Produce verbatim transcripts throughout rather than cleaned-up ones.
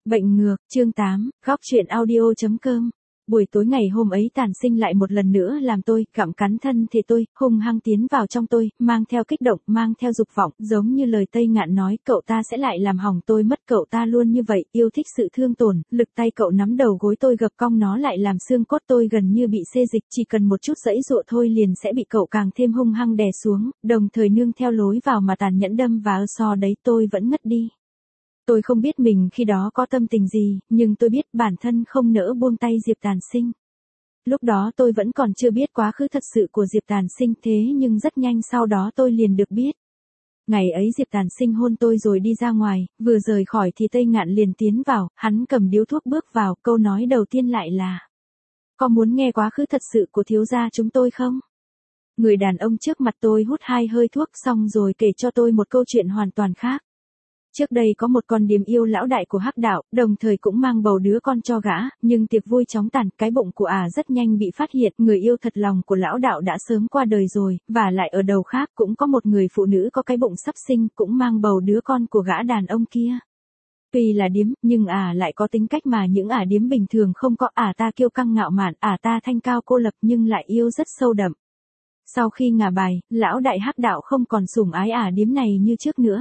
Bệnh ngược, chương tám, góc truyện audio.com. Buổi tối ngày hôm ấy Tàn Sinh lại một lần nữa làm tôi, gặm cắn thân thể tôi, hung hăng tiến vào trong tôi, mang theo kích động, mang theo dục vọng, giống như lời Tây Ngạn nói, cậu ta sẽ lại làm hỏng tôi mất, cậu ta luôn như vậy, yêu thích sự thương tổn, lực tay cậu nắm đầu gối tôi gập cong nó lại làm xương cốt tôi gần như bị xê dịch, chỉ cần một chút giãy giụa thôi liền sẽ bị cậu càng thêm hung hăng đè xuống, đồng thời nương theo lối vào mà tàn nhẫn đâm và so đấy tôi vẫn ngất đi. Tôi không biết mình khi đó có tâm tình gì, nhưng tôi biết bản thân không nỡ buông tay Diệp Tàn Sinh. Lúc đó tôi vẫn còn chưa biết quá khứ thật sự của Diệp Tàn Sinh, thế nhưng rất nhanh sau đó tôi liền được biết. Ngày ấy Diệp Tàn Sinh hôn tôi rồi đi ra ngoài, vừa rời khỏi thì Tây Ngạn liền tiến vào, hắn cầm điếu thuốc bước vào, câu nói đầu tiên lại là: "Có muốn nghe quá khứ thật sự của thiếu gia chúng tôi không?" Người đàn ông trước mặt tôi hút hai hơi thuốc xong rồi kể cho tôi một câu chuyện hoàn toàn khác. Trước đây có một con điếm yêu lão đại của Hắc Đạo, đồng thời cũng mang bầu đứa con cho gã, nhưng tiệc vui chóng tàn, cái bụng của ả à rất nhanh bị phát hiện, người yêu thật lòng của lão đạo đã sớm qua đời rồi, và lại ở đầu khác cũng có một người phụ nữ có cái bụng sắp sinh, cũng mang bầu đứa con của gã đàn ông kia. Tuy là điếm, nhưng ả à lại có tính cách mà những ả à điếm bình thường không có, ả à ta kiêu căng ngạo mạn, ả à ta thanh cao cô lập nhưng lại yêu rất sâu đậm. Sau khi ngả bài, lão đại Hắc Đạo không còn sủng ái ả à điếm này như trước nữa.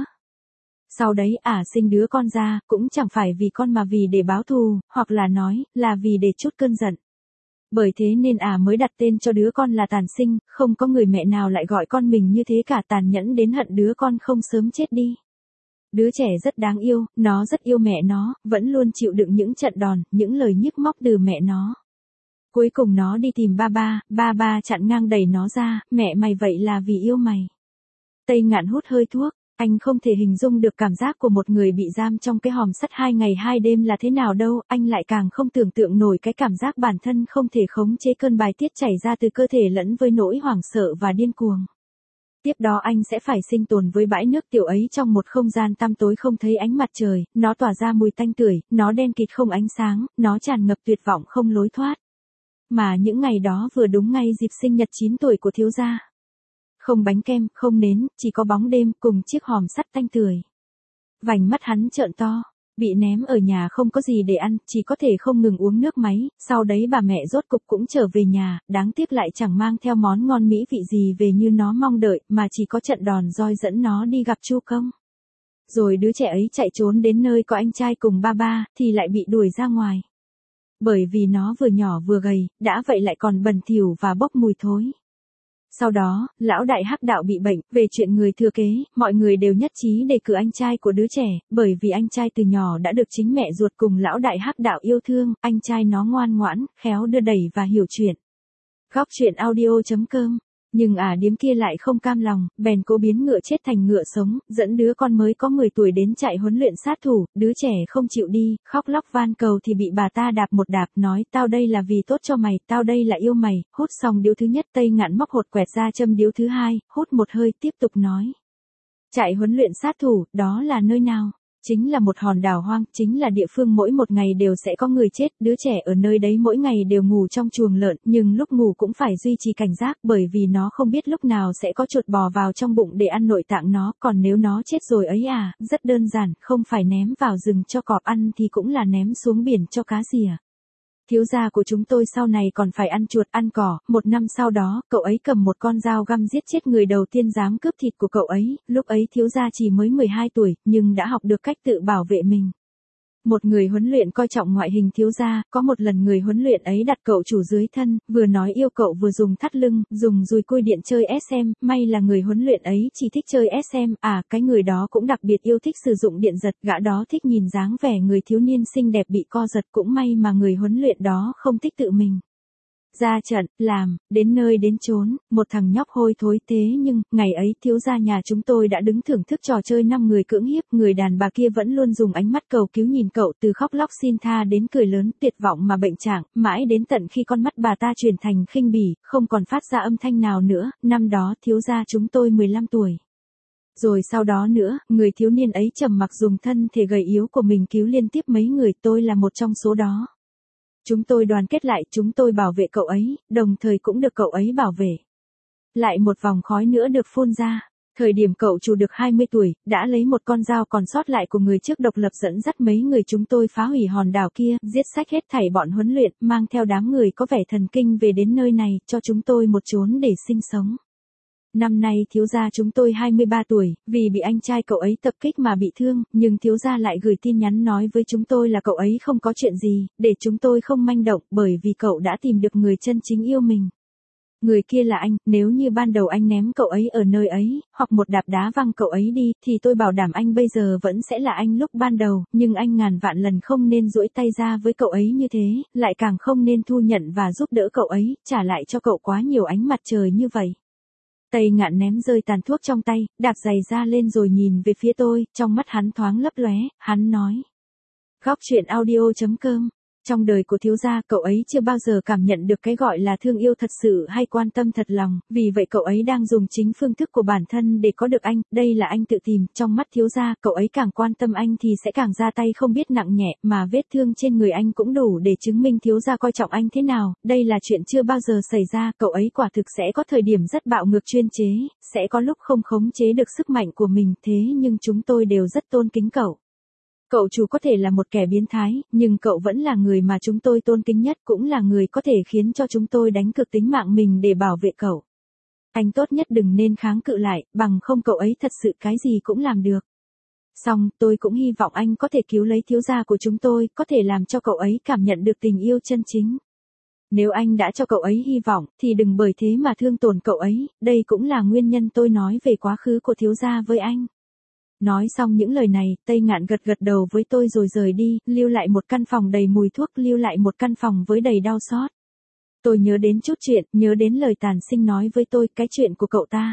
Sau đấy ả à sinh đứa con ra, cũng chẳng phải vì con mà vì để báo thù, hoặc là nói, là vì để trút cơn giận. Bởi thế nên ả à mới đặt tên cho đứa con là Tàn Sinh, không có người mẹ nào lại gọi con mình như thế cả, tàn nhẫn đến hận đứa con không sớm chết đi. Đứa trẻ rất đáng yêu, nó rất yêu mẹ nó, vẫn luôn chịu đựng những trận đòn, những lời nhức móc từ mẹ nó. Cuối cùng nó đi tìm ba ba, ba ba chặn ngang đẩy nó ra, mẹ mày vậy là vì yêu mày. Tây Ngạn hút hơi thuốc. Anh không thể hình dung được cảm giác của một người bị giam trong cái hòm sắt hai ngày hai đêm là thế nào đâu, anh lại càng không tưởng tượng nổi cái cảm giác bản thân không thể khống chế cơn bài tiết chảy ra từ cơ thể lẫn với nỗi hoảng sợ và điên cuồng. Tiếp đó anh sẽ phải sinh tồn với bãi nước tiểu ấy trong một không gian tăm tối không thấy ánh mặt trời, nó tỏa ra mùi tanh tưởi, nó đen kịt không ánh sáng, nó tràn ngập tuyệt vọng không lối thoát. Mà những ngày đó vừa đúng ngày dịp sinh nhật chín tuổi của thiếu gia. Không bánh kem, không nến, chỉ có bóng đêm cùng chiếc hòm sắt tanh tưởi. Vành mắt hắn trợn to, bị ném ở nhà không có gì để ăn, chỉ có thể không ngừng uống nước máy, sau đấy bà mẹ rốt cục cũng trở về nhà, đáng tiếc lại chẳng mang theo món ngon mỹ vị gì về như nó mong đợi, mà chỉ có trận đòn roi dẫn nó đi gặp Chu Công. Rồi đứa trẻ ấy chạy trốn đến nơi có anh trai cùng ba ba, thì lại bị đuổi ra ngoài. Bởi vì nó vừa nhỏ vừa gầy, đã vậy lại còn bẩn thỉu và bốc mùi thối. Sau đó, lão đại Hắc Đạo bị bệnh, về chuyện người thừa kế, mọi người đều nhất trí đề cử anh trai của đứa trẻ, bởi vì anh trai từ nhỏ đã được chính mẹ ruột cùng lão đại Hắc Đạo yêu thương, anh trai nó ngoan ngoãn, khéo đưa đẩy và hiểu chuyện. Góc truyện audio.com. Nhưng ả à điếm kia lại không cam lòng, bèn cố biến ngựa chết thành ngựa sống, dẫn đứa con mới có mười tuổi đến trại huấn luyện sát thủ, đứa trẻ không chịu đi, khóc lóc van cầu thì bị bà ta đạp một đạp, nói tao đây là vì tốt cho mày, tao đây là yêu mày, hút xong điếu thứ nhất Tây Ngạn móc hột quẹt ra châm điếu thứ hai, hút một hơi tiếp tục nói. Trại huấn luyện sát thủ, đó là nơi nào? Chính là một hòn đảo hoang, chính là địa phương mỗi một ngày đều sẽ có người chết, đứa trẻ ở nơi đấy mỗi ngày đều ngủ trong chuồng lợn, nhưng lúc ngủ cũng phải duy trì cảnh giác bởi vì nó không biết lúc nào sẽ có chuột bò vào trong bụng để ăn nội tạng nó, còn nếu nó chết rồi ấy à, rất đơn giản, không phải ném vào rừng cho cọp ăn thì cũng là ném xuống biển cho cá rìa. Thiếu gia của chúng tôi sau này còn phải ăn chuột ăn cỏ, một năm sau đó, cậu ấy cầm một con dao găm giết chết người đầu tiên dám cướp thịt của cậu ấy, lúc ấy thiếu gia chỉ mới mười hai tuổi, nhưng đã học được cách tự bảo vệ mình. Một người huấn luyện coi trọng ngoại hình thiếu gia, có một lần người huấn luyện ấy đặt cậu chủ dưới thân, vừa nói yêu cậu vừa dùng thắt lưng, dùng dùi cui điện chơi ét em, may là người huấn luyện ấy chỉ thích chơi ét em, à, cái người đó cũng đặc biệt yêu thích sử dụng điện giật, gã đó thích nhìn dáng vẻ người thiếu niên xinh đẹp bị co giật, cũng may mà người huấn luyện đó không thích tự mình ra trận, làm, đến nơi đến chốn, một thằng nhóc hôi thối thế nhưng, ngày ấy thiếu gia nhà chúng tôi đã đứng thưởng thức trò chơi năm người cưỡng hiếp, người đàn bà kia vẫn luôn dùng ánh mắt cầu cứu nhìn cậu từ khóc lóc xin tha đến cười lớn tuyệt vọng mà bệnh trạng, mãi đến tận khi con mắt bà ta chuyển thành khinh bỉ, không còn phát ra âm thanh nào nữa, năm đó thiếu gia chúng tôi mười lăm tuổi. Rồi sau đó nữa, người thiếu niên ấy trầm mặc dùng thân thể gầy yếu của mình cứu liên tiếp mấy người, tôi là một trong số đó. Chúng tôi đoàn kết lại, chúng tôi bảo vệ cậu ấy, đồng thời cũng được cậu ấy bảo vệ. Lại một vòng khói nữa được phun ra. Thời điểm cậu chủ được hai mươi tuổi, đã lấy một con dao còn sót lại của người trước độc lập dẫn dắt mấy người chúng tôi phá hủy hòn đảo kia, giết sách hết thảy bọn huấn luyện, mang theo đám người có vẻ thần kinh về đến nơi này, cho chúng tôi một chốn để sinh sống. Năm nay thiếu gia chúng tôi hai mươi ba tuổi, vì bị anh trai cậu ấy tập kích mà bị thương, nhưng thiếu gia lại gửi tin nhắn nói với chúng tôi là cậu ấy không có chuyện gì, để chúng tôi không manh động, bởi vì cậu đã tìm được người chân chính yêu mình. Người kia là anh, nếu như ban đầu anh ném cậu ấy ở nơi ấy, hoặc một đạp đá văng cậu ấy đi, thì tôi bảo đảm anh bây giờ vẫn sẽ là anh lúc ban đầu, nhưng anh ngàn vạn lần không nên duỗi tay ra với cậu ấy như thế, lại càng không nên thu nhận và giúp đỡ cậu ấy, trả lại cho cậu quá nhiều ánh mặt trời như vậy. Tây Ngạn ném rơi tàn thuốc trong tay, đạp giày ra lên rồi nhìn về phía tôi, trong mắt hắn thoáng lấp lóe, hắn nói. Góc truyện audio chấm com. Trong đời của thiếu gia, cậu ấy chưa bao giờ cảm nhận được cái gọi là thương yêu thật sự hay quan tâm thật lòng, vì vậy cậu ấy đang dùng chính phương thức của bản thân để có được anh, đây là anh tự tìm, trong mắt thiếu gia, cậu ấy càng quan tâm anh thì sẽ càng ra tay không biết nặng nhẹ, mà vết thương trên người anh cũng đủ để chứng minh thiếu gia coi trọng anh thế nào, đây là chuyện chưa bao giờ xảy ra, cậu ấy quả thực sẽ có thời điểm rất bạo ngược chuyên chế, sẽ có lúc không khống chế được sức mạnh của mình, thế nhưng chúng tôi đều rất tôn kính cậu. Cậu chủ có thể là một kẻ biến thái, nhưng cậu vẫn là người mà chúng tôi tôn kính nhất, cũng là người có thể khiến cho chúng tôi đánh cược tính mạng mình để bảo vệ cậu. Anh tốt nhất đừng nên kháng cự lại, bằng không cậu ấy thật sự cái gì cũng làm được. Xong, tôi cũng hy vọng anh có thể cứu lấy thiếu gia của chúng tôi, có thể làm cho cậu ấy cảm nhận được tình yêu chân chính. Nếu anh đã cho cậu ấy hy vọng, thì đừng bởi thế mà thương tổn cậu ấy, đây cũng là nguyên nhân tôi nói về quá khứ của thiếu gia với anh. Nói xong những lời này, Tây Ngạn gật gật đầu với tôi rồi rời đi, lưu lại một căn phòng đầy mùi thuốc, lưu lại một căn phòng với đầy đau xót. Tôi nhớ đến chút chuyện, nhớ đến lời Tàn Sinh nói với tôi, cái chuyện của cậu ta.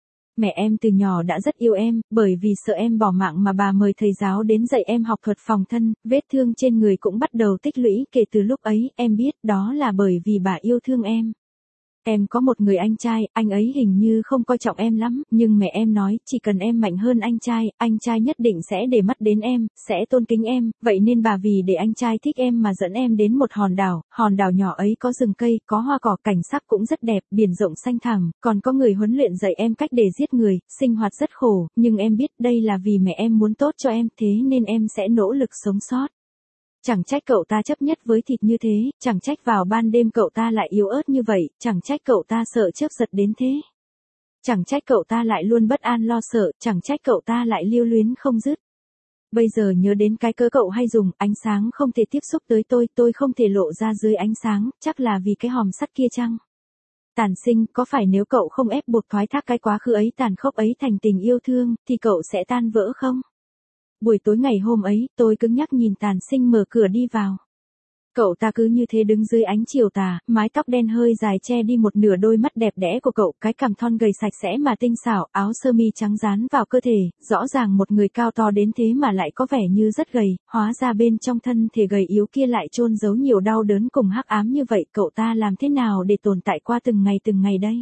Mẹ em từ nhỏ đã rất yêu em, bởi vì sợ em bỏ mạng mà bà mời thầy giáo đến dạy em học thuật phòng thân, vết thương trên người cũng bắt đầu tích lũy, kể từ lúc ấy, em biết đó là bởi vì bà yêu thương em. Em có một người anh trai, anh ấy hình như không coi trọng em lắm, nhưng mẹ em nói, chỉ cần em mạnh hơn anh trai, anh trai nhất định sẽ để mắt đến em, sẽ tôn kính em, vậy nên bà vì để anh trai thích em mà dẫn em đến một hòn đảo, hòn đảo nhỏ ấy có rừng cây, có hoa cỏ, cảnh sắc cũng rất đẹp, biển rộng xanh thẳm, còn có người huấn luyện dạy em cách để giết người, sinh hoạt rất khổ, nhưng em biết đây là vì mẹ em muốn tốt cho em, thế nên em sẽ nỗ lực sống sót. Chẳng trách cậu ta chấp nhất với thịt như thế, chẳng trách vào ban đêm cậu ta lại yếu ớt như vậy, chẳng trách cậu ta sợ chớp giật đến thế. Chẳng trách cậu ta lại luôn bất an lo sợ, chẳng trách cậu ta lại lưu luyến không dứt. Bây giờ nhớ đến cái cớ cậu hay dùng, ánh sáng không thể tiếp xúc tới tôi, tôi không thể lộ ra dưới ánh sáng, chắc là vì cái hòm sắt kia chăng? Tàn Sinh, có phải nếu cậu không ép buộc thoái thác cái quá khứ ấy tàn khốc ấy thành tình yêu thương, thì cậu sẽ tan vỡ không? Buổi tối ngày hôm ấy, tôi cứng nhắc nhìn Tàn Sinh mở cửa đi vào. Cậu ta cứ như thế đứng dưới ánh chiều tà, mái tóc đen hơi dài che đi một nửa đôi mắt đẹp đẽ của cậu, cái cằm thon gầy sạch sẽ mà tinh xảo, áo sơ mi trắng dán vào cơ thể, rõ ràng một người cao to đến thế mà lại có vẻ như rất gầy, hóa ra bên trong thân thể gầy yếu kia lại chôn giấu nhiều đau đớn cùng hắc ám như vậy, cậu ta làm thế nào để tồn tại qua từng ngày từng ngày đây?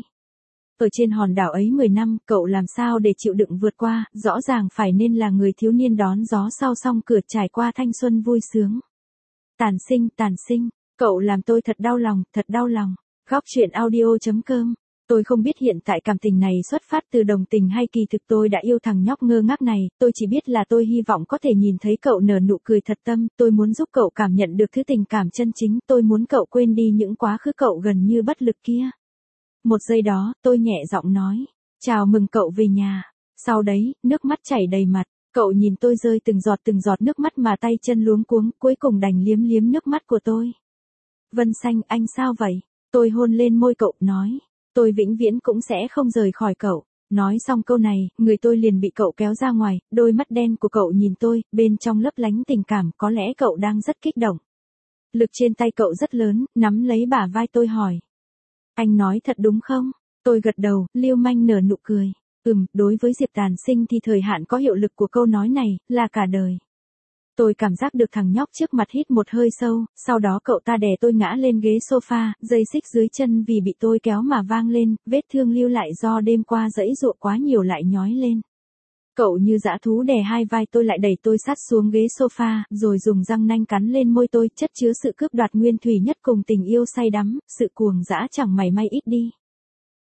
Ở trên hòn đảo ấy mười năm, cậu làm sao để chịu đựng vượt qua, rõ ràng phải nên là người thiếu niên đón gió sau song cửa trải qua thanh xuân vui sướng. Tàn Sinh, Tàn Sinh, cậu làm tôi thật đau lòng, thật đau lòng. Góc truyện audio chấm com. Tôi không biết hiện tại cảm tình này xuất phát từ đồng tình hay kỳ thực tôi đã yêu thằng nhóc ngơ ngác này, tôi chỉ biết là tôi hy vọng có thể nhìn thấy cậu nở nụ cười thật tâm, tôi muốn giúp cậu cảm nhận được thứ tình cảm chân chính, tôi muốn cậu quên đi những quá khứ cậu gần như bất lực kia. Một giây đó, tôi nhẹ giọng nói, chào mừng cậu về nhà. Sau đấy, nước mắt chảy đầy mặt, cậu nhìn tôi rơi từng giọt từng giọt nước mắt mà tay chân luống cuống, cuối cùng đành liếm liếm nước mắt của tôi. Vân Xanh, anh sao vậy? Tôi hôn lên môi cậu, nói, tôi vĩnh viễn cũng sẽ không rời khỏi cậu. Nói xong câu này, người tôi liền bị cậu kéo ra ngoài, đôi mắt đen của cậu nhìn tôi, bên trong lấp lánh tình cảm, có lẽ cậu đang rất kích động. Lực trên tay cậu rất lớn, nắm lấy bả vai tôi hỏi. Anh nói thật đúng không? Tôi gật đầu, Liêu Manh nở nụ cười. Ừm, đối với Diệp Tàn Sinh thì thời hạn có hiệu lực của câu nói này, là cả đời. Tôi cảm giác được thằng nhóc trước mặt hít một hơi sâu, sau đó cậu ta đè tôi ngã lên ghế sofa, dây xích dưới chân vì bị tôi kéo mà vang lên, vết thương lưu lại do đêm qua giãy giụa quá nhiều lại nhói lên. Cậu như dã thú đè hai vai tôi lại đẩy tôi sát xuống ghế sofa, rồi dùng răng nanh cắn lên môi tôi, chất chứa sự cướp đoạt nguyên thủy nhất cùng tình yêu say đắm, sự cuồng dã chẳng mảy may ít đi.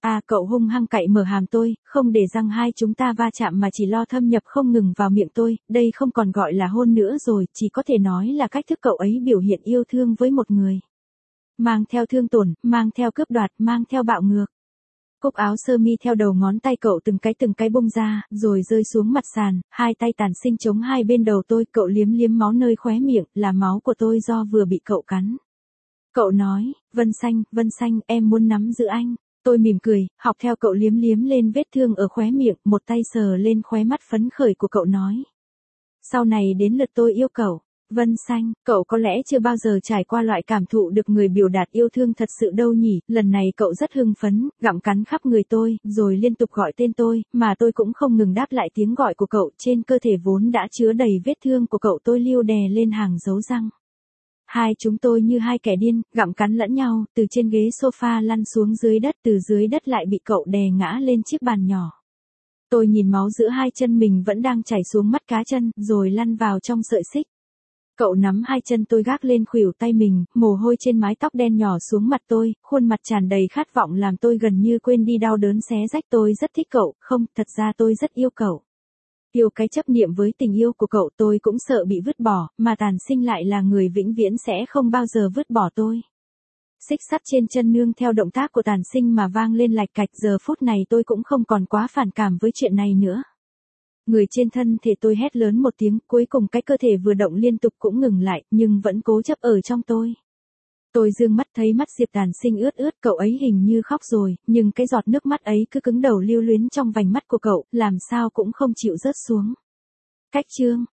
À, cậu hung hăng cạy mở hàm tôi, không để răng hai chúng ta va chạm mà chỉ lo thâm nhập không ngừng vào miệng tôi, đây không còn gọi là hôn nữa rồi, chỉ có thể nói là cách thức cậu ấy biểu hiện yêu thương với một người. Mang theo thương tổn, mang theo cướp đoạt, mang theo bạo ngược. Cúc áo sơ mi theo đầu ngón tay cậu từng cái từng cái bung ra, rồi rơi xuống mặt sàn, hai tay tàn sinh chống hai bên đầu tôi, cậu liếm liếm máu nơi khóe miệng, là máu của tôi do vừa bị cậu cắn. Cậu nói, Vân Xanh, Vân Xanh, em muốn nắm giữ anh. Tôi mỉm cười, học theo cậu liếm liếm lên vết thương ở khóe miệng, một tay sờ lên khóe mắt phấn khởi của cậu nói. Sau này đến lượt tôi yêu cậu. Vân Xanh, cậu có lẽ chưa bao giờ trải qua loại cảm thụ được người biểu đạt yêu thương thật sự đâu nhỉ, lần này cậu rất hưng phấn, gặm cắn khắp người tôi, rồi liên tục gọi tên tôi, mà tôi cũng không ngừng đáp lại tiếng gọi của cậu, trên cơ thể vốn đã chứa đầy vết thương của cậu tôi liêu đè lên hàng dấu răng. Hai chúng tôi như hai kẻ điên, gặm cắn lẫn nhau, từ trên ghế sofa lăn xuống dưới đất, từ dưới đất lại bị cậu đè ngã lên chiếc bàn nhỏ. Tôi nhìn máu giữa hai chân mình vẫn đang chảy xuống mắt cá chân, rồi lăn vào trong sợi xích. Cậu nắm hai chân tôi gác lên khuỷu tay mình, mồ hôi trên mái tóc đen nhỏ xuống mặt tôi, khuôn mặt tràn đầy khát vọng làm tôi gần như quên đi đau đớn xé rách. Tôi rất thích cậu, không, thật ra tôi rất yêu cậu. Yêu cái chấp niệm với tình yêu của cậu, tôi cũng sợ bị vứt bỏ, mà Tàn Sinh lại là người vĩnh viễn sẽ không bao giờ vứt bỏ tôi. Xích sắt trên chân nương theo động tác của Tàn Sinh mà vang lên lạch cạch, giờ phút này tôi cũng không còn quá phản cảm với chuyện này nữa. Người trên thân thể tôi hét lớn một tiếng, cuối cùng cái cơ thể vừa động liên tục cũng ngừng lại, nhưng vẫn cố chấp ở trong tôi. Tôi dương mắt thấy mắt Diệp Tàn Sinh ướt ướt, cậu ấy hình như khóc rồi, nhưng cái giọt nước mắt ấy cứ cứng đầu lưu luyến trong vành mắt của cậu, làm sao cũng không chịu rớt xuống. Cách chương